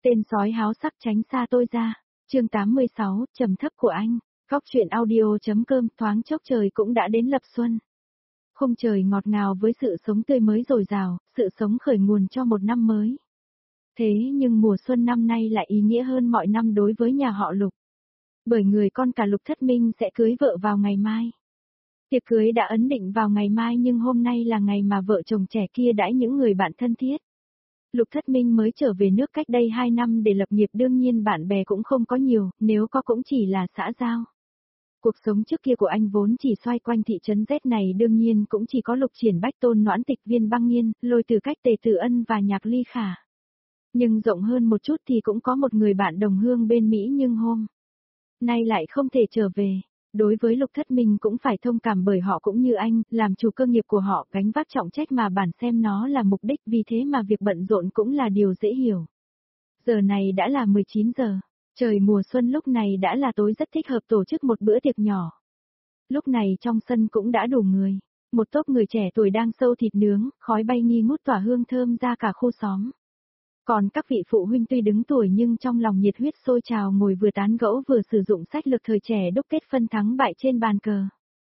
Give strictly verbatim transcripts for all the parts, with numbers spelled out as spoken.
Tên sói háo sắc tránh xa tôi ra. Chương tám mươi sáu, trầm thấp của anh. Góc truyện audio.com. Thoáng chốc trời cũng đã đến lập xuân. Khung trời ngọt ngào với sự sống tươi mới dồi dào, sự sống khởi nguồn cho một năm mới. Thế nhưng mùa xuân năm nay lại ý nghĩa hơn mọi năm đối với nhà họ Lục. Bởi người con cả Lục Thất Minh sẽ cưới vợ vào ngày mai. Tiệc cưới đã ấn định vào ngày mai nhưng hôm nay là ngày mà vợ chồng trẻ kia đãi những người bạn thân thiết. Lục Thất Minh mới trở về nước cách đây hai năm để lập nghiệp, đương nhiên bạn bè cũng không có nhiều, nếu có cũng chỉ là xã giao. Cuộc sống trước kia của anh vốn chỉ xoay quanh thị trấn Z này, đương nhiên cũng chỉ có Lục Triển Bách, Tôn Noãn Tịch, Viên Băng Nghiên, Lôi Từ Cách, Tề Tử Ân và Nhạc Ly Khả. Nhưng rộng hơn một chút thì cũng có một người bạn đồng hương bên Mỹ nhưng hôm nay lại không thể trở về. Đối với Lục Thất Minh cũng phải thông cảm bởi họ cũng như anh, làm chủ cơ nghiệp của họ gánh vác trọng trách mà bản xem nó là mục đích, vì thế mà việc bận rộn cũng là điều dễ hiểu. Giờ này đã là mười chín giờ, trời mùa xuân lúc này đã là tối, rất thích hợp tổ chức một bữa tiệc nhỏ. Lúc này trong sân cũng đã đủ người, một tốp người trẻ tuổi đang xâu thịt nướng, khói bay nghi ngút tỏa hương thơm ra cả khu xóm. Còn các vị phụ huynh tuy đứng tuổi nhưng trong lòng nhiệt huyết sôi trào, ngồi vừa tán gẫu vừa sử dụng sách lược thời trẻ đúc kết phân thắng bại trên bàn cờ.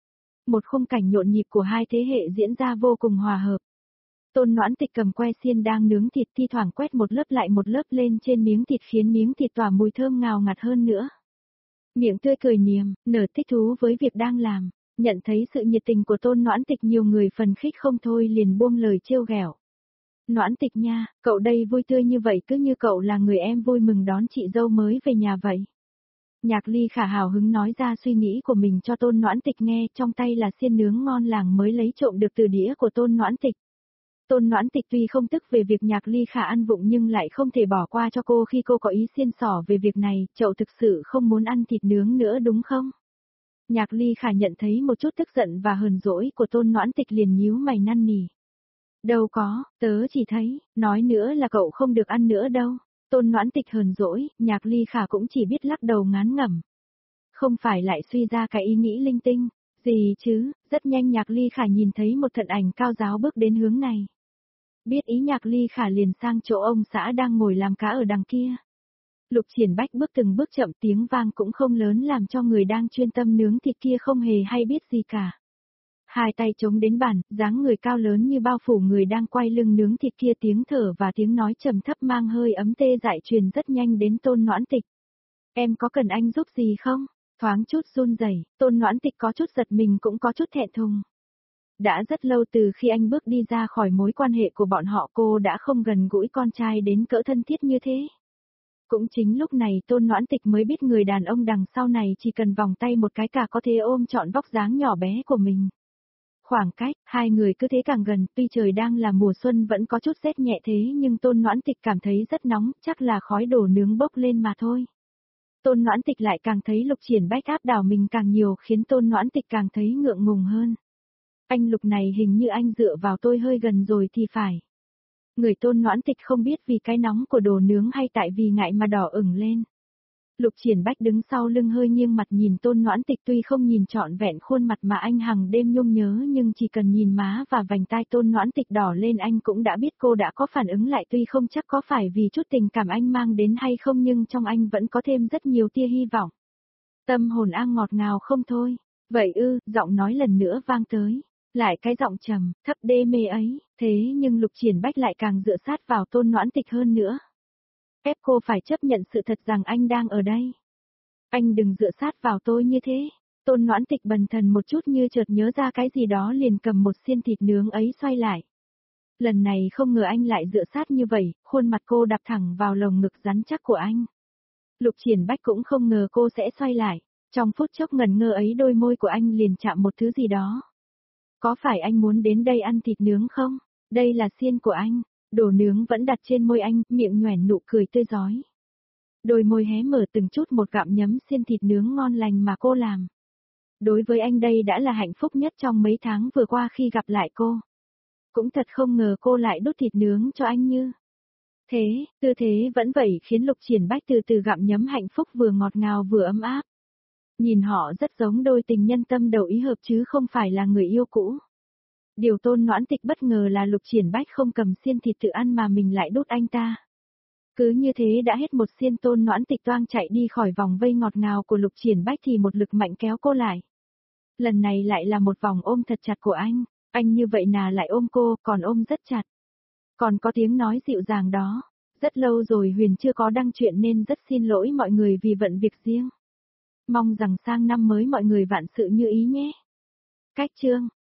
Một khung cảnh nhộn nhịp của hai thế hệ diễn ra vô cùng hòa hợp. Tôn Noãn Tịch cầm que xiên đang nướng thịt, thi thoảng quét một lớp lại một lớp lên trên miếng thịt khiến miếng thịt tỏa mùi thơm ngào ngạt hơn nữa. Miệng tươi cười niềm, nở thích thú với việc đang làm, nhận thấy sự nhiệt tình của Tôn Noãn Tịch, nhiều người phần khích không thôi liền buông lời trêu ghẹo. Noãn Tịch nha, cậu đây vui tươi như vậy cứ như cậu là người em vui mừng đón chị dâu mới về nhà vậy. Nhạc Ly Khả hào hứng nói ra suy nghĩ của mình cho Tôn Noãn Tịch nghe, trong tay là xiên nướng ngon làng mới lấy trộm được từ đĩa của Tôn Noãn Tịch. Tôn Noãn Tịch tuy không tức về việc Nhạc Ly Khả ăn vụng nhưng lại không thể bỏ qua cho cô khi cô có ý xiên xỏ về việc này, cậu thực sự không muốn ăn thịt nướng nữa đúng không? Nhạc Ly Khả nhận thấy một chút tức giận và hờn dỗi của Tôn Noãn Tịch liền nhíu mày năn nỉ. Đâu có, tớ chỉ thấy, nói nữa là cậu không được ăn nữa đâu. Tôn Noãn Tịch hờn dỗi, Nhạc Ly Khả cũng chỉ biết lắc đầu ngán ngẩm. Không phải lại suy ra cái ý nghĩ linh tinh, gì chứ, rất nhanh Nhạc Ly Khả nhìn thấy một thân ảnh cao giáo bước đến hướng này. Biết ý Nhạc Ly Khả liền sang chỗ ông xã đang ngồi làm cá ở đằng kia. Lục Triển Bách bước từng bước chậm, tiếng vang cũng không lớn làm cho người đang chuyên tâm nướng thịt kia không hề hay biết gì cả. Hai tay chống đến bàn, dáng người cao lớn như bao phủ người đang quay lưng nướng thịt kia, tiếng thở và tiếng nói trầm thấp mang hơi ấm tê dại truyền rất nhanh đến Tôn Noãn Tịch. Em có cần anh giúp gì không? Thoáng chút run rẩy, Tôn Noãn Tịch có chút giật mình cũng có chút thẹn thùng. Đã rất lâu từ khi anh bước đi ra khỏi mối quan hệ của bọn họ, cô đã không gần gũi con trai đến cỡ thân thiết như thế. Cũng chính lúc này Tôn Noãn Tịch mới biết người đàn ông đằng sau này chỉ cần vòng tay một cái cả có thể ôm trọn vóc dáng nhỏ bé của mình. Khoảng cách, hai người cứ thế càng gần, tuy trời đang là mùa xuân vẫn có chút rét nhẹ thế nhưng Tôn Noãn Tịch cảm thấy rất nóng, chắc là khói đồ nướng bốc lên mà thôi. Tôn Noãn Tịch lại càng thấy Lục Triển Bách áp đảo mình càng nhiều khiến Tôn Noãn Tịch càng thấy ngượng ngùng hơn. Anh Lục này hình như anh dựa vào tôi hơi gần rồi thì phải. Người Tôn Noãn Tịch không biết vì cái nóng của đồ nướng hay tại vì ngại mà đỏ ửng lên. Lục Triển Bách đứng sau lưng hơi nghiêng mặt nhìn Tôn Noãn Tịch, tuy không nhìn trọn vẹn khuôn mặt mà anh hằng đêm nhung nhớ nhưng chỉ cần nhìn má và vành tai Tôn Noãn Tịch đỏ lên anh cũng đã biết cô đã có phản ứng lại, tuy không chắc có phải vì chút tình cảm anh mang đến hay không nhưng trong anh vẫn có thêm rất nhiều tia hy vọng. Tâm hồn an ngọt ngào không thôi. Vậy ư, giọng nói lần nữa vang tới. Lại cái giọng trầm, thấp đê mê ấy, thế nhưng Lục Triển Bách lại càng dựa sát vào Tôn Noãn Tịch hơn nữa. Ép cô phải chấp nhận sự thật rằng anh đang ở đây. Anh đừng dựa sát vào tôi như thế. Tôn Noãn Tịch bần thần một chút như chợt nhớ ra cái gì đó liền cầm một xiên thịt nướng ấy xoay lại. Lần này không ngờ anh lại dựa sát như vậy, khuôn mặt cô đập thẳng vào lồng ngực rắn chắc của anh. Lục Triển Bách cũng không ngờ cô sẽ xoay lại. Trong phút chốc ngần ngơ ấy đôi môi của anh liền chạm một thứ gì đó. Có phải anh muốn đến đây ăn thịt nướng không? Đây là xiên của anh. Đồ nướng vẫn đặt trên môi anh, miệng nhoẻn nụ cười tươi rói. Đôi môi hé mở từng chút một gặm nhấm xiên thịt nướng ngon lành mà cô làm. Đối với anh đây đã là hạnh phúc nhất trong mấy tháng vừa qua khi gặp lại cô. Cũng thật không ngờ cô lại đút thịt nướng cho anh như thế, tư thế vẫn vậy khiến Lục Triển Bách từ từ gặm nhấm hạnh phúc vừa ngọt ngào vừa ấm áp. Nhìn họ rất giống đôi tình nhân tâm đầu ý hợp chứ không phải là người yêu cũ. Điều Tôn Noãn Tịch bất ngờ là Lục Triển Bách không cầm xiên thịt tự ăn mà mình lại đút anh ta. Cứ như thế đã hết một xiên Tôn Noãn Tịch toang chạy đi khỏi vòng vây ngọt ngào của Lục Triển Bách thì một lực mạnh kéo cô lại. Lần này lại là một vòng ôm thật chặt của anh, anh như vậy nà lại ôm cô, còn ôm rất chặt. Còn có tiếng nói dịu dàng đó, rất lâu rồi Huyền chưa có đăng chuyện nên rất xin lỗi mọi người vì bận việc riêng. Mong rằng sang năm mới mọi người vạn sự như ý nhé. Cách chương